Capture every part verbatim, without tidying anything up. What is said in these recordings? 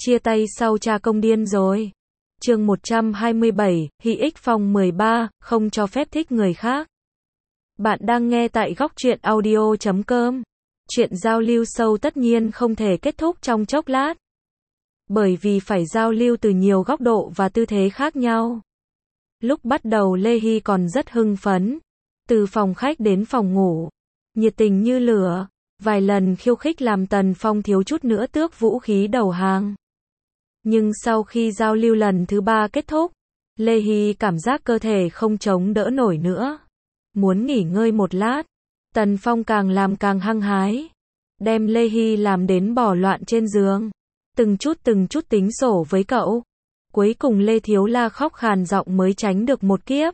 Chia tay sau cha công điên rồi. Chương một trăm hai mươi bảy, Hy Ích Phong mười ba, không cho phép thích người khác. Bạn đang nghe tại góc truyện audio chấm com. Chuyện giao lưu sâu tất nhiên không thể kết thúc trong chốc lát. Bởi vì phải giao lưu từ nhiều góc độ và tư thế khác nhau. Lúc bắt đầu Lê Hy còn rất hưng phấn. Từ phòng khách đến phòng ngủ. Nhiệt tình như lửa. Vài lần khiêu khích làm Tần Phong thiếu chút nữa tước vũ khí đầu hàng. Nhưng sau khi giao lưu lần thứ ba kết thúc, Lê Hy cảm giác cơ thể không chống đỡ nổi nữa. Muốn nghỉ ngơi một lát. Tần Phong càng làm càng hăng hái. Đem Lê Hy làm đến bỏ loạn trên giường. Từng chút từng chút tính sổ với cậu. Cuối cùng Lê Thiếu La khóc khàn giọng mới tránh được một kiếp.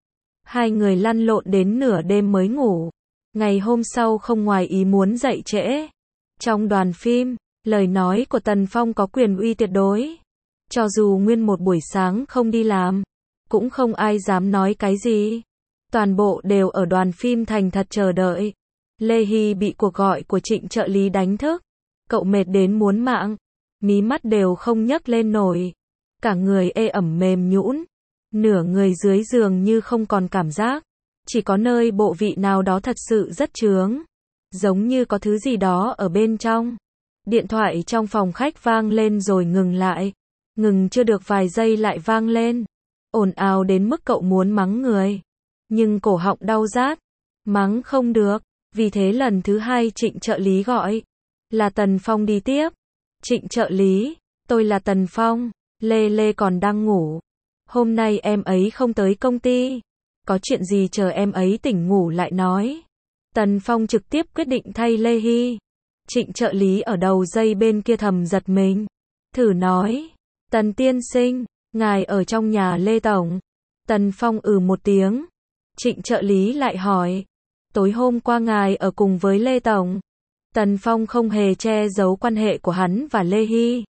Hai người lăn lộn đến nửa đêm mới ngủ. Ngày hôm sau không ngoài ý muốn dậy trễ. Trong đoàn phim, lời nói của Tần Phong có quyền uy tuyệt đối. Cho dù nguyên một buổi sáng không đi làm, cũng không ai dám nói cái gì. Toàn bộ đều ở đoàn phim thành thật chờ đợi. Lê Hy bị cuộc gọi của Trịnh trợ lý đánh thức. Cậu mệt đến muốn mạng. Mí mắt đều không nhấc lên nổi. Cả người ê ẩm mềm nhũn. Nửa người dưới giường như không còn cảm giác. Chỉ có nơi bộ vị nào đó thật sự rất chướng. Giống như có thứ gì đó ở bên trong. Điện thoại trong phòng khách vang lên rồi ngừng lại. Ngừng chưa được vài giây lại vang lên. Ồn ào đến mức cậu muốn mắng người. Nhưng cổ họng đau rát. Mắng không được. Vì thế lần thứ hai Trịnh trợ lý gọi. Là Tần Phong đi tiếp. Trịnh trợ lý, tôi là Tần Phong. Lê Lê còn đang ngủ. Hôm nay em ấy không tới công ty. Có chuyện gì chờ em ấy tỉnh ngủ lại nói. Tần Phong trực tiếp quyết định thay Lê Hy. Trịnh trợ lý ở đầu dây bên kia thầm giật mình. Thử nói. Tần tiên sinh, ngài ở trong nhà Lê Tổng. Tần Phong ừ một tiếng. Trịnh trợ lý lại hỏi. Tối hôm qua ngài ở cùng với Lê Tổng. Tần Phong không hề che giấu quan hệ của hắn và Lê Hy.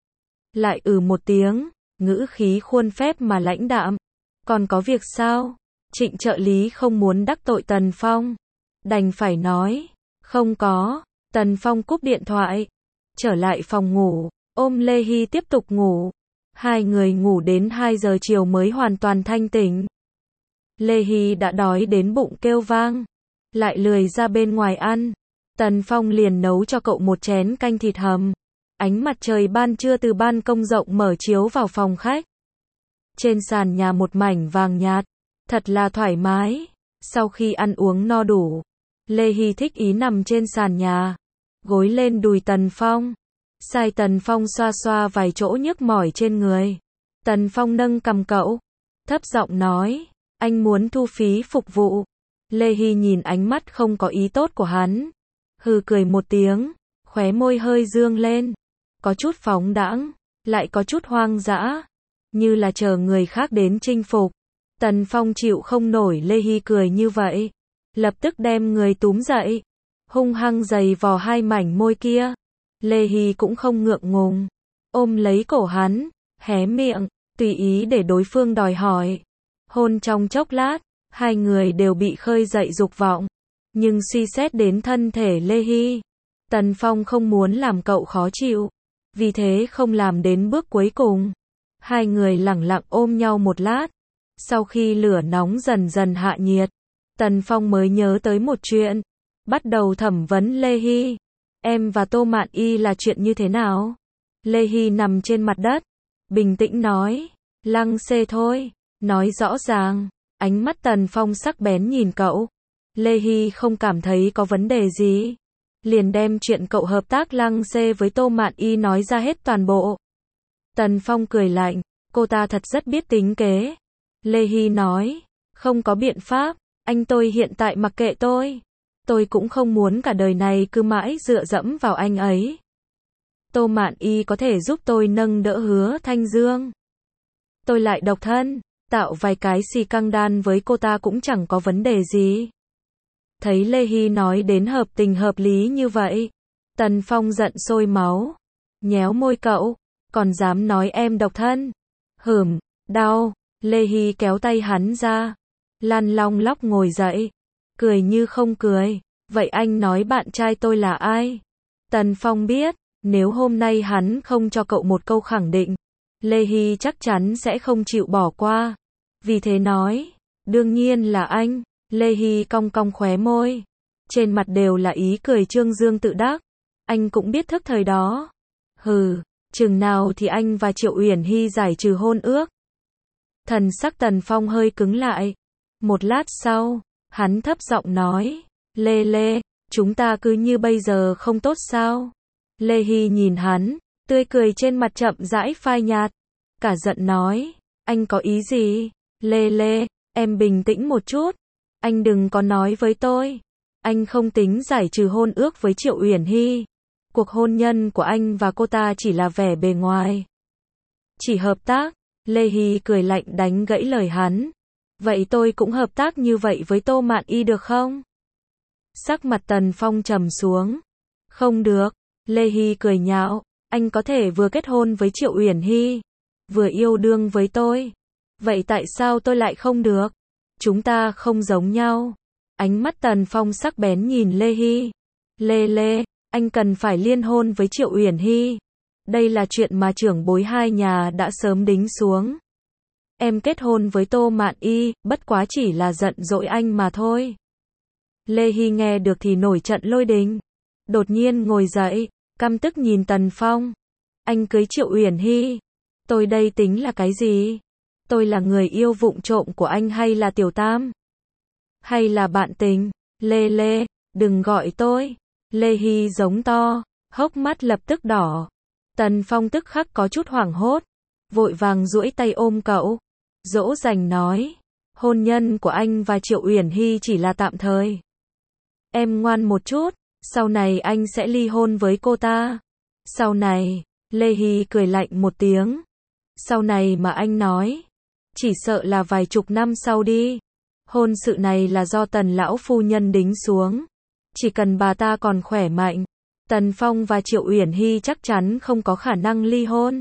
Lại ừ một tiếng, ngữ khí khuôn phép mà lãnh đạm. Còn có việc sao? Trịnh trợ lý không muốn đắc tội Tần Phong. Đành phải nói. Không có. Tần Phong cúp điện thoại. Trở lại phòng ngủ. Ôm Lê Hy tiếp tục ngủ. Hai người ngủ đến hai giờ chiều mới hoàn toàn thanh tỉnh. Lê Hy đã đói đến bụng kêu vang. Lại lười ra bên ngoài ăn. Tần Phong liền nấu cho cậu một chén canh thịt hầm. Ánh mặt trời ban trưa từ ban công rộng mở chiếu vào phòng khách. Trên sàn nhà một mảnh vàng nhạt. Thật là thoải mái. Sau khi ăn uống no đủ, Lê Hy thích ý nằm trên sàn nhà. Gối lên đùi Tần Phong. Sai Tần Phong xoa xoa vài chỗ nhức mỏi trên người. Tần Phong nâng cằm cậu. Thấp giọng nói. Anh muốn thu phí phục vụ. Lê Hy nhìn ánh mắt không có ý tốt của hắn. Hừ cười một tiếng. Khóe môi hơi dương lên. Có chút phóng đãng. Lại có chút hoang dã. Như là chờ người khác đến chinh phục. Tần Phong chịu không nổi Lê Hy cười như vậy. Lập tức đem người túm dậy. Hung hăng giày vò hai mảnh môi kia. Lê Hy cũng không ngượng ngùng. Ôm lấy cổ hắn. Hé miệng. Tùy ý để đối phương đòi hỏi. Hôn trong chốc lát. Hai người đều bị khơi dậy dục vọng. Nhưng suy xét đến thân thể Lê Hy. Tần Phong không muốn làm cậu khó chịu. Vì thế không làm đến bước cuối cùng. Hai người lẳng lặng ôm nhau một lát. Sau khi lửa nóng dần dần hạ nhiệt, Tần Phong mới nhớ tới một chuyện. Bắt đầu thẩm vấn Lê Hy. Em và Tô Mạn Y là chuyện như thế nào? Lê Hy nằm trên mặt đất. Bình tĩnh nói. Lăng xê thôi. Nói rõ ràng. Ánh mắt Tần Phong sắc bén nhìn cậu. Lê Hy không cảm thấy có vấn đề gì. Liền đem chuyện cậu hợp tác lăng xê với Tô Mạn Y nói ra hết toàn bộ. Tần Phong cười lạnh. Cô ta thật rất biết tính kế. Lê Hy nói. Không có biện pháp. Anh tôi hiện tại mặc kệ tôi. Tôi cũng không muốn cả đời này cứ mãi dựa dẫm vào anh ấy. Tô Mạn Y có thể giúp tôi nâng đỡ Hứa Thanh Dương. Tôi lại độc thân. Tạo vài cái xì căng đan với cô ta cũng chẳng có vấn đề gì. Thấy Lê Hy nói đến hợp tình hợp lý như vậy. Tần Phong giận sôi máu. Nhéo môi cậu. Còn dám nói em độc thân. Hửm, đau. Lê Hy kéo tay hắn ra. Lăn long lóc ngồi dậy. Cười như không cười. Vậy anh nói bạn trai tôi là ai? Tần Phong biết. Nếu hôm nay hắn không cho cậu một câu khẳng định, Lê Hy chắc chắn sẽ không chịu bỏ qua. Vì thế nói, đương nhiên là anh. Lê Hy cong cong khóe môi. Trên mặt đều là ý cười trương dương tự đắc. Anh cũng biết thức thời đó. Hừ, chừng nào thì anh và Triệu Uyển Hy giải trừ hôn ước. Thần sắc Tần Phong hơi cứng lại. Một lát sau, hắn thấp giọng nói, Lê Lê, chúng ta cứ như bây giờ không tốt sao? Lê Hy nhìn hắn, tươi cười trên mặt chậm rãi phai nhạt. Cả giận nói, anh có ý gì? Lê Lê, em bình tĩnh một chút. Anh đừng có nói với tôi. Anh không tính giải trừ hôn ước với Triệu Uyển Hy. Cuộc hôn nhân của anh và cô ta chỉ là vẻ bề ngoài. Chỉ hợp tác. Lê Hy cười lạnh đánh gãy lời hắn. Vậy tôi cũng hợp tác như vậy với Tô Mạn Y được không? Sắc mặt Tần Phong trầm xuống. Không được. Lê Hy cười nhạo. Anh có thể vừa kết hôn với Triệu Uyển Hy, vừa yêu đương với tôi. Vậy tại sao tôi lại không được? Chúng ta không giống nhau. Ánh mắt Tần Phong sắc bén nhìn Lê Hy. Lê Lê, anh cần phải liên hôn với Triệu Uyển Hy. Đây là chuyện mà trưởng bối hai nhà đã sớm đính xuống. Em kết hôn với Tô Mạn Y, bất quá chỉ là giận dỗi anh mà thôi. Lê Hy nghe được thì nổi trận lôi đình. Đột nhiên ngồi dậy, căm tức nhìn Tần Phong. Anh cưới Triệu Uyển Hy. Tôi đây tính là cái gì? Tôi là người yêu vụng trộm của anh hay là tiểu tam? Hay là bạn tình? Lê Lê, đừng gọi tôi. Lê Hy giống to, hốc mắt lập tức đỏ. Tần Phong tức khắc có chút hoảng hốt, vội vàng duỗi tay ôm cậu, dỗ dành nói, hôn nhân của anh và Triệu Uyển Hy chỉ là tạm thời. Em ngoan một chút, sau này anh sẽ ly hôn với cô ta. Sau này, Lê Hy cười lạnh một tiếng. Sau này mà anh nói, chỉ sợ là vài chục năm sau đi. Hôn sự này là do Tần lão phu nhân đính xuống. Chỉ cần bà ta còn khỏe mạnh, Tần Phong và Triệu Uyển Hy chắc chắn không có khả năng ly hôn.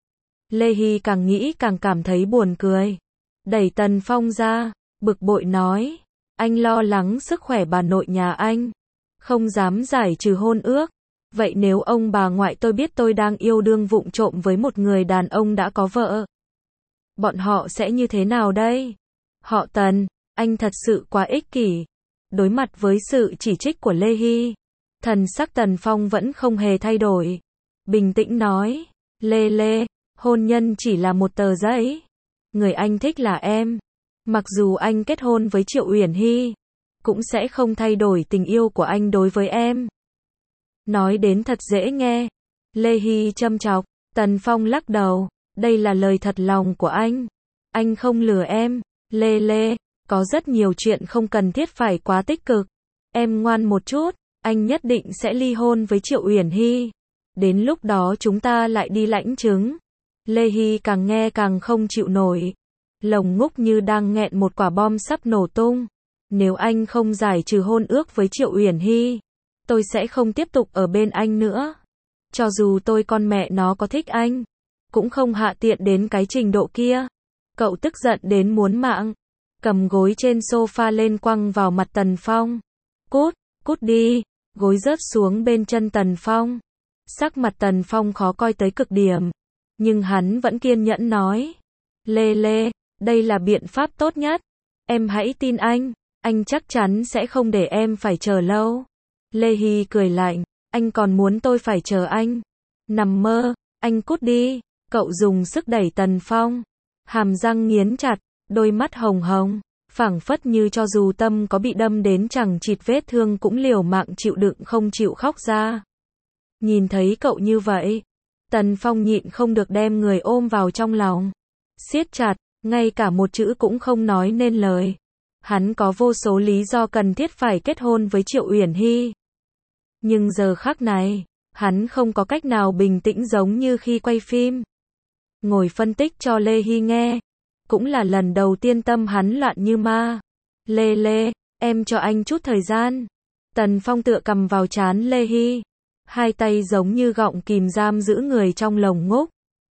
Lê Hy càng nghĩ càng cảm thấy buồn cười. Đẩy Tần Phong ra, bực bội nói, anh lo lắng sức khỏe bà nội nhà anh, không dám giải trừ hôn ước. Vậy nếu ông bà ngoại tôi biết tôi đang yêu đương vụng trộm với một người đàn ông đã có vợ, bọn họ sẽ như thế nào đây? Họ Tần, anh thật sự quá ích kỷ. Đối mặt với sự chỉ trích của Lê Hy, thần sắc Tần Phong vẫn không hề thay đổi. Bình tĩnh nói, Lê Lê, hôn nhân chỉ là một tờ giấy. Người anh thích là em. Mặc dù anh kết hôn với Triệu Uyển Hy, cũng sẽ không thay đổi tình yêu của anh đối với em. Nói đến thật dễ nghe. Lê Hy châm chọc. Tần Phong lắc đầu. Đây là lời thật lòng của anh. Anh không lừa em. Lê Lê, có rất nhiều chuyện không cần thiết phải quá tích cực. Em ngoan một chút, anh nhất định sẽ ly hôn với Triệu Uyển Hy. Đến lúc đó chúng ta lại đi lãnh chứng. Lê Hy càng nghe càng không chịu nổi. Lồng ngúc như đang nghẹn một quả bom sắp nổ tung. Nếu anh không giải trừ hôn ước với Triệu Uyển Hy, tôi sẽ không tiếp tục ở bên anh nữa. Cho dù tôi con mẹ nó có thích anh, cũng không hạ tiện đến cái trình độ kia. Cậu tức giận đến muốn mạng, cầm gối trên sofa lên quăng vào mặt Tần Phong. Cút, cút đi. Gối rớt xuống bên chân Tần Phong. Sắc mặt Tần Phong khó coi tới cực điểm, nhưng hắn vẫn kiên nhẫn nói, Lê Lê, đây là biện pháp tốt nhất. Em hãy tin anh, anh chắc chắn sẽ không để em phải chờ lâu. Lê Hy cười lạnh, anh còn muốn tôi phải chờ anh? Nằm mơ, anh cút đi. Cậu dùng sức đẩy Tần Phong, hàm răng nghiến chặt, đôi mắt hồng hồng, phảng phất như cho dù tâm có bị đâm đến chẳng chịt vết thương cũng liều mạng chịu đựng không chịu khóc ra. Nhìn thấy cậu như vậy, Tần Phong nhịn không được đem người ôm vào trong lòng, siết chặt, ngay cả một chữ cũng không nói nên lời. Hắn có vô số lý do cần thiết phải kết hôn với Triệu Uyển Hy. Nhưng giờ khắc này, hắn không có cách nào bình tĩnh giống như khi quay phim. Ngồi phân tích cho Lê Hy nghe, cũng là lần đầu tiên tâm hắn loạn như ma. Lê Lê, em cho anh chút thời gian. Tần Phong tựa cầm vào trán Lê Hy, hai tay giống như gọng kìm giam giữ người trong lồng ngúc.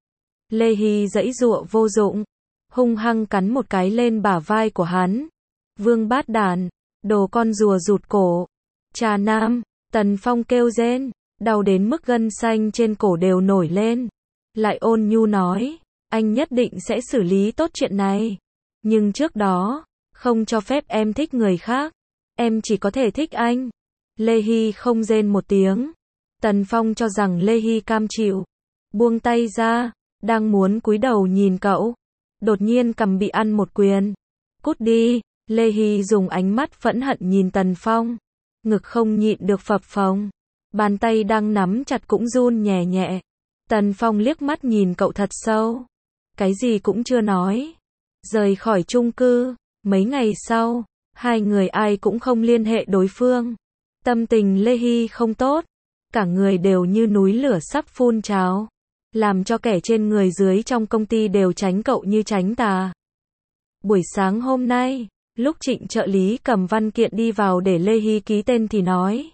Lê Hy giãy giụa vô dụng, hung hăng cắn một cái lên bả vai của hắn. Vương bát đàn, đồ con rùa rụt cổ. Trà nam, Tần Phong kêu rên, đau đến mức gân xanh trên cổ đều nổi lên. Lại ôn nhu nói, anh nhất định sẽ xử lý tốt chuyện này. Nhưng trước đó, không cho phép em thích người khác. Em chỉ có thể thích anh. Lê Hy không rên một tiếng. Tần Phong cho rằng Lê Hy cam chịu. Buông tay ra, đang muốn cúi đầu nhìn cậu. Đột nhiên cầm bị ăn một quyền. Cút đi, Lê Hy dùng ánh mắt phẫn hận nhìn Tần Phong. Ngực không nhịn được phập phồng. Bàn tay đang nắm chặt cũng run nhẹ nhẹ. Tần Phong liếc mắt nhìn cậu thật sâu. Cái gì cũng chưa nói. Rời khỏi chung cư. Mấy ngày sau, hai người ai cũng không liên hệ đối phương. Tâm tình Lê Hy không tốt. Cả người đều như núi lửa sắp phun trào. Làm cho kẻ trên người dưới trong công ty đều tránh cậu như tránh tà. Buổi sáng hôm nay, lúc Trịnh trợ lý cầm văn kiện đi vào để Lê Hy ký tên thì nói.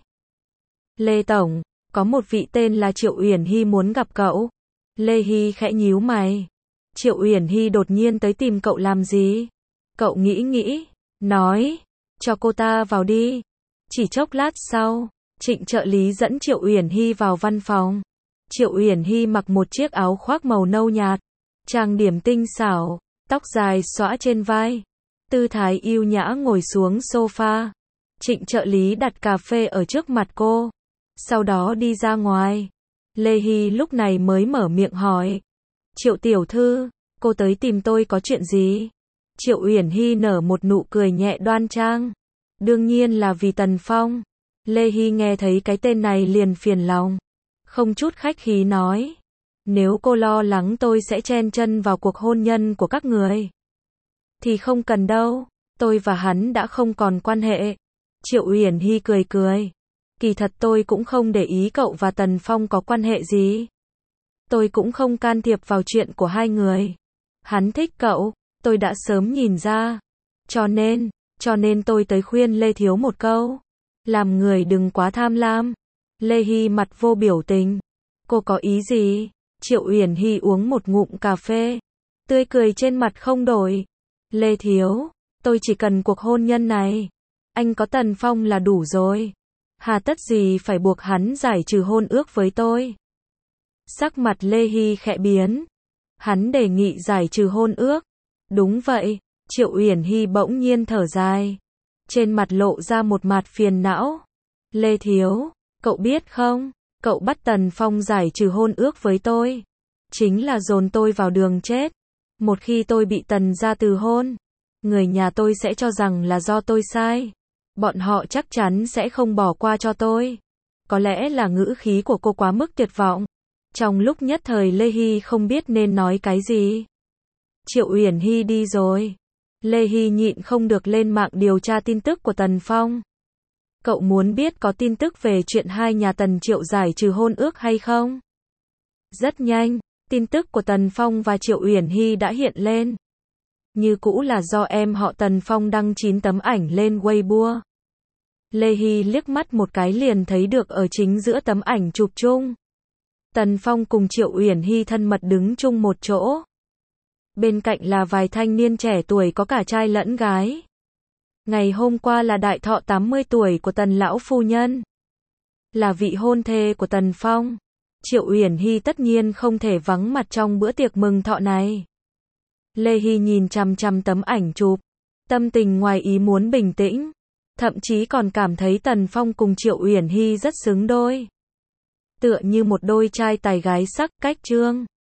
Lê Tổng, có một vị tên là Triệu Uyển Hy muốn gặp cậu. Lê Hy khẽ nhíu mày. Triệu Uyển Hy đột nhiên tới tìm cậu làm gì? Cậu nghĩ nghĩ, nói, cho cô ta vào đi. Chỉ chốc lát sau, Trịnh trợ lý dẫn Triệu Uyển Hy vào văn phòng. Triệu Uyển Hy mặc một chiếc áo khoác màu nâu nhạt, trang điểm tinh xảo, tóc dài xõa trên vai, tư thái yêu nhã ngồi xuống sofa. Trịnh trợ lý đặt cà phê ở trước mặt cô, sau đó đi ra ngoài. Lê Hy lúc này mới mở miệng hỏi, Triệu tiểu thư, cô tới tìm tôi có chuyện gì? Triệu Uyển Hy nở một nụ cười nhẹ đoan trang. Đương nhiên là vì Tần Phong. Lê Hy nghe thấy cái tên này liền phiền lòng. Không chút khách khí nói. Nếu cô lo lắng tôi sẽ chen chân vào cuộc hôn nhân của các người, thì không cần đâu. Tôi và hắn đã không còn quan hệ. Triệu Uyển Hy cười cười. Kỳ thật tôi cũng không để ý cậu và Tần Phong có quan hệ gì. Tôi cũng không can thiệp vào chuyện của hai người. Hắn thích cậu, tôi đã sớm nhìn ra. Cho nên, cho nên tôi tới khuyên Lê Thiếu một câu. Làm người đừng quá tham lam. Lê Hy mặt vô biểu tình. Cô có ý gì? Triệu Uyển Hy uống một ngụm cà phê. Tươi cười trên mặt không đổi. Lê Thiếu, tôi chỉ cần cuộc hôn nhân này. Anh có Tần Phong là đủ rồi. Hà tất gì phải buộc hắn giải trừ hôn ước với tôi? Sắc mặt Lê Hy khẽ biến. Hắn đề nghị giải trừ hôn ước. Đúng vậy. Triệu Uyển Hy bỗng nhiên thở dài. Trên mặt lộ ra một mặt phiền não. Lê Thiếu, cậu biết không, cậu bắt Tần Phong giải trừ hôn ước với tôi, chính là dồn tôi vào đường chết. Một khi tôi bị Tần gia từ hôn, người nhà tôi sẽ cho rằng là do tôi sai. Bọn họ chắc chắn sẽ không bỏ qua cho tôi. Có lẽ là ngữ khí của cô quá mức tuyệt vọng. Trong lúc nhất thời Lê Hy không biết nên nói cái gì. Triệu Uyển Hy đi rồi. Lê Hy nhịn không được lên mạng điều tra tin tức của Tần Phong. Cậu muốn biết có tin tức về chuyện hai nhà Tần Triệu giải trừ hôn ước hay không? Rất nhanh, tin tức của Tần Phong và Triệu Uyển Hy đã hiện lên. Như cũ là do em họ Tần Phong đăng chín tấm ảnh lên Weibo. Lê Hy liếc mắt một cái liền thấy được ở chính giữa tấm ảnh chụp chung. Tần Phong cùng Triệu Uyển Hy thân mật đứng chung một chỗ. Bên cạnh là vài thanh niên trẻ tuổi có cả trai lẫn gái. Ngày hôm qua là đại thọ tám mươi tuổi của Tần lão phu nhân, là vị hôn thê của Tần Phong. Triệu Uyển Hy tất nhiên không thể vắng mặt trong bữa tiệc mừng thọ này. Lê Hy nhìn chằm chằm tấm ảnh chụp, tâm tình ngoài ý muốn bình tĩnh, thậm chí còn cảm thấy Tần Phong cùng Triệu Uyển Hy rất xứng đôi. Tựa như một đôi trai tài gái sắc cách trương.